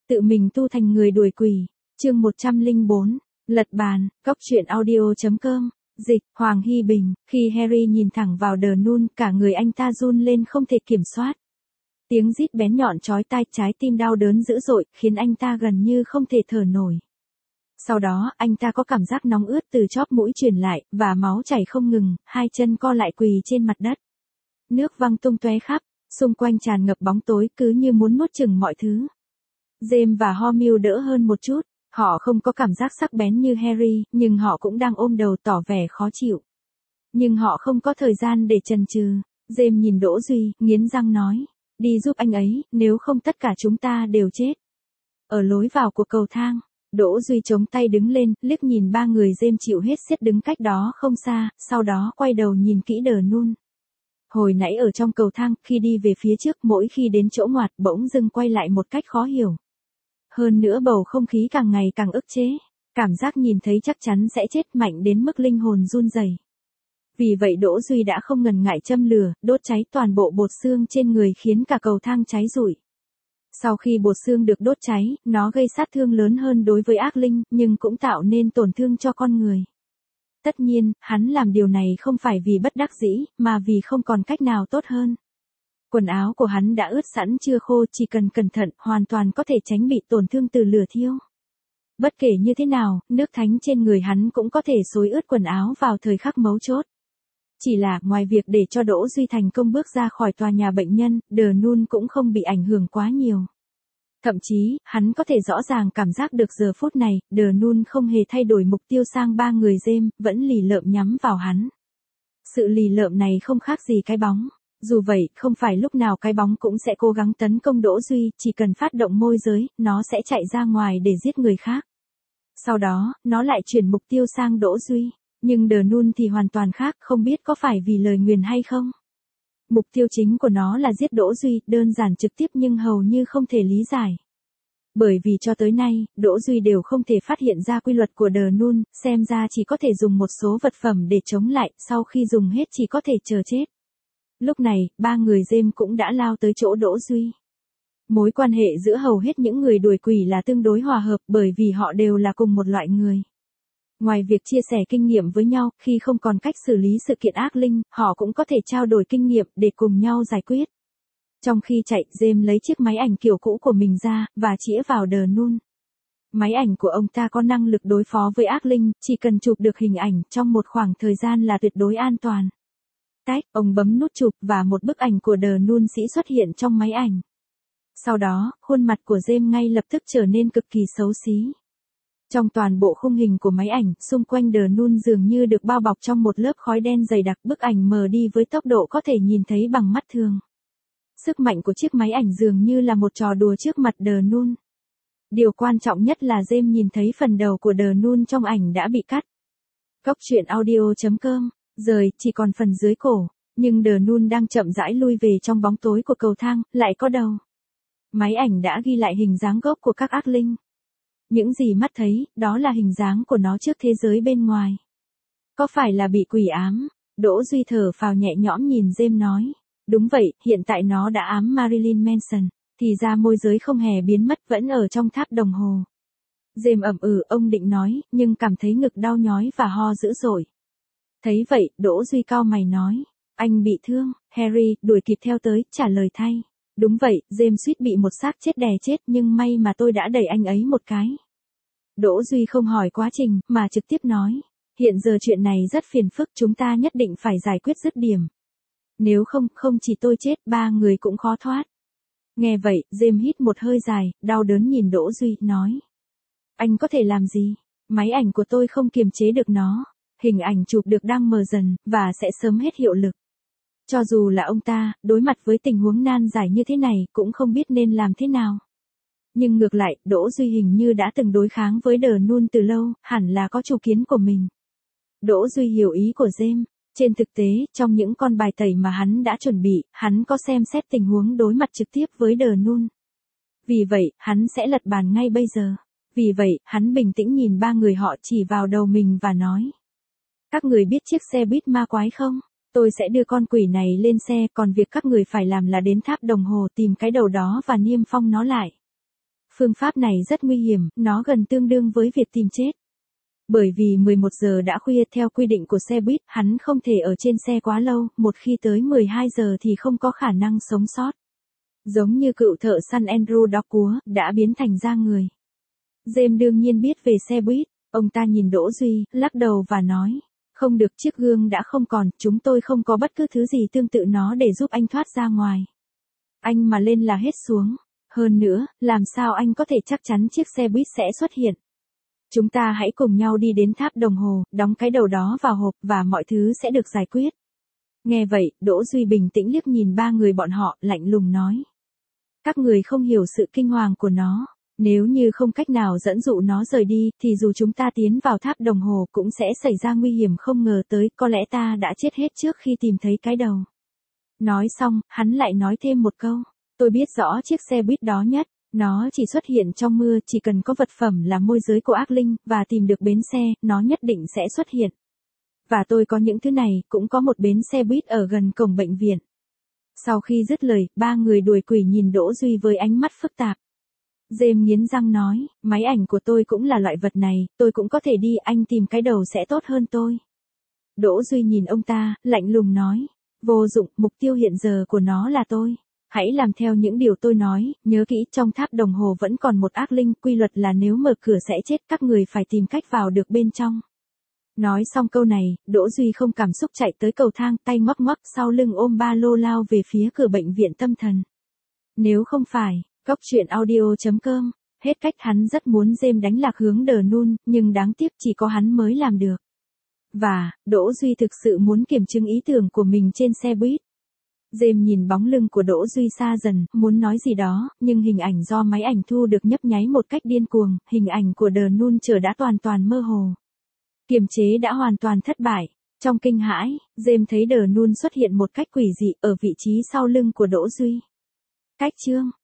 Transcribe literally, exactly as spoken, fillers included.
Tự mình tu thành người đuổi quỷ. Chương một trăm lẻ bốn. Lật bàn. Cóc truyện audio chấm com. Dịch. Hoàng Hy Bình. Khi Harry nhìn thẳng vào The Nun, cả người anh ta run lên không thể kiểm soát. Tiếng rít bén nhọn chói tai, trái tim đau đớn dữ dội, khiến anh ta gần như không thể thở nổi. Sau đó, anh ta có cảm giác nóng ướt từ chóp mũi truyền lại, và máu chảy không ngừng, hai chân co lại quỳ trên mặt đất. Nước văng tung tóe khắp, xung quanh tràn ngập bóng tối cứ như muốn nuốt chửng mọi thứ. James và Hermione đỡ hơn một chút, họ không có cảm giác sắc bén như Harry, nhưng họ cũng đang ôm đầu tỏ vẻ khó chịu. Nhưng họ không có thời gian để chần chừ. James nhìn Đỗ Duy, nghiến răng nói, đi giúp anh ấy, nếu không tất cả chúng ta đều chết. Ở lối vào của cầu thang, Đỗ Duy chống tay đứng lên, liếc nhìn ba người James chịu hết xiết đứng cách đó không xa, sau đó quay đầu nhìn kỹ The Nun. Hồi nãy ở trong cầu thang, khi đi về phía trước, mỗi khi đến chỗ ngoặt bỗng dưng quay lại một cách khó hiểu. Hơn nữa bầu không khí càng ngày càng ức chế, cảm giác nhìn thấy chắc chắn sẽ chết mạnh đến mức linh hồn run rẩy. Vì vậy Đỗ Duy đã không ngần ngại châm lửa, đốt cháy toàn bộ bột xương trên người khiến cả cầu thang cháy rụi. Sau khi bột xương được đốt cháy, nó gây sát thương lớn hơn đối với ác linh, nhưng cũng tạo nên tổn thương cho con người. Tất nhiên, hắn làm điều này không phải vì bất đắc dĩ, mà vì không còn cách nào tốt hơn. Quần áo của hắn đã ướt sẵn chưa khô, chỉ cần cẩn thận, hoàn toàn có thể tránh bị tổn thương từ lửa thiêu. Bất kể như thế nào, nước thánh trên người hắn cũng có thể xối ướt quần áo vào thời khắc mấu chốt. Chỉ là, ngoài việc để cho Đỗ Duy thành công bước ra khỏi tòa nhà bệnh nhân, The Nun cũng không bị ảnh hưởng quá nhiều. Thậm chí, hắn có thể rõ ràng cảm giác được giờ phút này, The Nun không hề thay đổi mục tiêu sang ba người James, vẫn lì lợm nhắm vào hắn. Sự lì lợm này không khác gì cái bóng. Dù vậy, không phải lúc nào cái bóng cũng sẽ cố gắng tấn công Đỗ Duy, chỉ cần phát động môi giới, nó sẽ chạy ra ngoài để giết người khác. Sau đó, nó lại chuyển mục tiêu sang Đỗ Duy. Nhưng The Nun thì hoàn toàn khác, không biết có phải vì lời nguyền hay không. Mục tiêu chính của nó là giết Đỗ Duy, đơn giản trực tiếp nhưng hầu như không thể lý giải. Bởi vì cho tới nay, Đỗ Duy đều không thể phát hiện ra quy luật của The Nun, xem ra chỉ có thể dùng một số vật phẩm để chống lại, sau khi dùng hết chỉ có thể chờ chết. Lúc này, ba người James cũng đã lao tới chỗ Đỗ Duy. Mối quan hệ giữa hầu hết những người đuổi quỷ là tương đối hòa hợp, bởi vì họ đều là cùng một loại người. Ngoài việc chia sẻ kinh nghiệm với nhau, khi không còn cách xử lý sự kiện ác linh, họ cũng có thể trao đổi kinh nghiệm để cùng nhau giải quyết. Trong khi chạy, James lấy chiếc máy ảnh kiểu cũ của mình ra, và chĩa vào The Nun. Máy ảnh của ông ta có năng lực đối phó với ác linh, chỉ cần chụp được hình ảnh trong một khoảng thời gian là tuyệt đối an toàn. Tách, ông bấm nút chụp và một bức ảnh của The Nun sĩ xuất hiện trong máy ảnh. Sau đó, khuôn mặt của James ngay lập tức trở nên cực kỳ xấu xí. Trong toàn bộ khung hình của máy ảnh, xung quanh The Nun dường như được bao bọc trong một lớp khói đen dày đặc, bức ảnh mờ đi với tốc độ có thể nhìn thấy bằng mắt thường. Sức mạnh của chiếc máy ảnh dường như là một trò đùa trước mặt The Nun. Điều quan trọng nhất là James nhìn thấy phần đầu của The Nun trong ảnh đã bị cắt. Cóc truyện audio chấm com, rời, chỉ còn phần dưới cổ, nhưng The Nun đang chậm rãi lui về trong bóng tối của cầu thang, lại có đầu. Máy ảnh đã ghi lại hình dáng gốc của các ác linh. Những gì mắt thấy, đó là hình dáng của nó trước thế giới bên ngoài. Có phải là bị quỷ ám? Đỗ Duy thở phào nhẹ nhõm nhìn James nói. Đúng vậy, hiện tại nó đã ám Marilyn Manson. Thì ra môi giới không hề biến mất, vẫn ở trong tháp đồng hồ. James ậm ừ, ông định nói, nhưng cảm thấy ngực đau nhói và ho dữ dội. Thấy vậy, Đỗ Duy cau mày nói. Anh bị thương. Harry đuổi kịp theo tới, trả lời thay. Đúng vậy, James suýt bị một xác chết đè chết, nhưng may mà tôi đã đẩy anh ấy một cái. Đỗ Duy không hỏi quá trình, mà trực tiếp nói. Hiện giờ chuyện này rất phiền phức, chúng ta nhất định phải giải quyết dứt điểm. Nếu không, không chỉ tôi chết, ba người cũng khó thoát. Nghe vậy, James hít một hơi dài, đau đớn nhìn Đỗ Duy, nói. Anh có thể làm gì? Máy ảnh của tôi không kiềm chế được nó. Hình ảnh chụp được đang mờ dần, và sẽ sớm hết hiệu lực. Cho dù là ông ta, đối mặt với tình huống nan giải như thế này, cũng không biết nên làm thế nào. Nhưng ngược lại, Đỗ Duy hình như đã từng đối kháng với The Nun từ lâu, hẳn là có chủ kiến của mình. Đỗ Duy hiểu ý của James. Trên thực tế, trong những con bài tẩy mà hắn đã chuẩn bị, hắn có xem xét tình huống đối mặt trực tiếp với The Nun. Vì vậy, hắn sẽ lật bàn ngay bây giờ. Vì vậy, hắn bình tĩnh nhìn ba người họ chỉ vào đầu mình và nói. Các người biết chiếc xe buýt ma quái không? Tôi sẽ đưa con quỷ này lên xe, còn việc các người phải làm là đến tháp đồng hồ tìm cái đầu đó và niêm phong nó lại. Phương pháp này rất nguy hiểm, nó gần tương đương với việc tìm chết. Bởi vì mười một giờ đã khuya, theo quy định của xe buýt, hắn không thể ở trên xe quá lâu, một khi tới mười hai giờ thì không có khả năng sống sót. Giống như cựu thợ săn Andrew Dockworth, đã biến thành da người. James đương nhiên biết về xe buýt, ông ta nhìn Đỗ Duy, lắc đầu và nói, không được, chiếc gương đã không còn, chúng tôi không có bất cứ thứ gì tương tự nó để giúp anh thoát ra ngoài. Anh mà lên là hết xuống. Hơn nữa, làm sao anh có thể chắc chắn chiếc xe buýt sẽ xuất hiện? Chúng ta hãy cùng nhau đi đến tháp đồng hồ, đóng cái đầu đó vào hộp và mọi thứ sẽ được giải quyết. Nghe vậy, Đỗ Duy bình tĩnh liếc nhìn ba người bọn họ, lạnh lùng nói. Các người không hiểu sự kinh hoàng của nó. Nếu như không cách nào dẫn dụ nó rời đi, thì dù chúng ta tiến vào tháp đồng hồ cũng sẽ xảy ra nguy hiểm không ngờ tới, có lẽ ta đã chết hết trước khi tìm thấy cái đầu. Nói xong, hắn lại nói thêm một câu. Tôi biết rõ chiếc xe buýt đó nhất. Nó chỉ xuất hiện trong mưa, chỉ cần có vật phẩm là môi giới của ác linh, và tìm được bến xe, nó nhất định sẽ xuất hiện. Và tôi có những thứ này, cũng có một bến xe buýt ở gần cổng bệnh viện. Sau khi dứt lời, ba người đuổi quỷ nhìn Đỗ Duy với ánh mắt phức tạp. James nghiến răng nói, máy ảnh của tôi cũng là loại vật này, tôi cũng có thể đi, anh tìm cái đầu sẽ tốt hơn tôi. Đỗ Duy nhìn ông ta, lạnh lùng nói, vô dụng, mục tiêu hiện giờ của nó là tôi. Hãy làm theo những điều tôi nói, nhớ kỹ, trong tháp đồng hồ vẫn còn một ác linh, quy luật là nếu mở cửa sẽ chết, các người phải tìm cách vào được bên trong. Nói xong câu này, Đỗ Duy không cảm xúc chạy tới cầu thang, tay ngoắc ngoắc sau lưng ôm ba lô lao về phía cửa bệnh viện tâm thần. Nếu không phải, Cóc truyện audio chấm com, hết cách, hắn rất muốn James đánh lạc hướng đờ nun, nhưng đáng tiếc chỉ có hắn mới làm được. Và, Đỗ Duy thực sự muốn kiểm chứng ý tưởng của mình trên xe buýt. James nhìn bóng lưng của Đỗ Duy xa dần, muốn nói gì đó, nhưng hình ảnh do máy ảnh thu được nhấp nháy một cách điên cuồng, hình ảnh của đờ nun trở đã hoàn toàn mơ hồ. Kiềm chế đã hoàn toàn thất bại. Trong kinh hãi, James thấy đờ nun xuất hiện một cách quỷ dị ở vị trí sau lưng của Đỗ Duy. Cách chương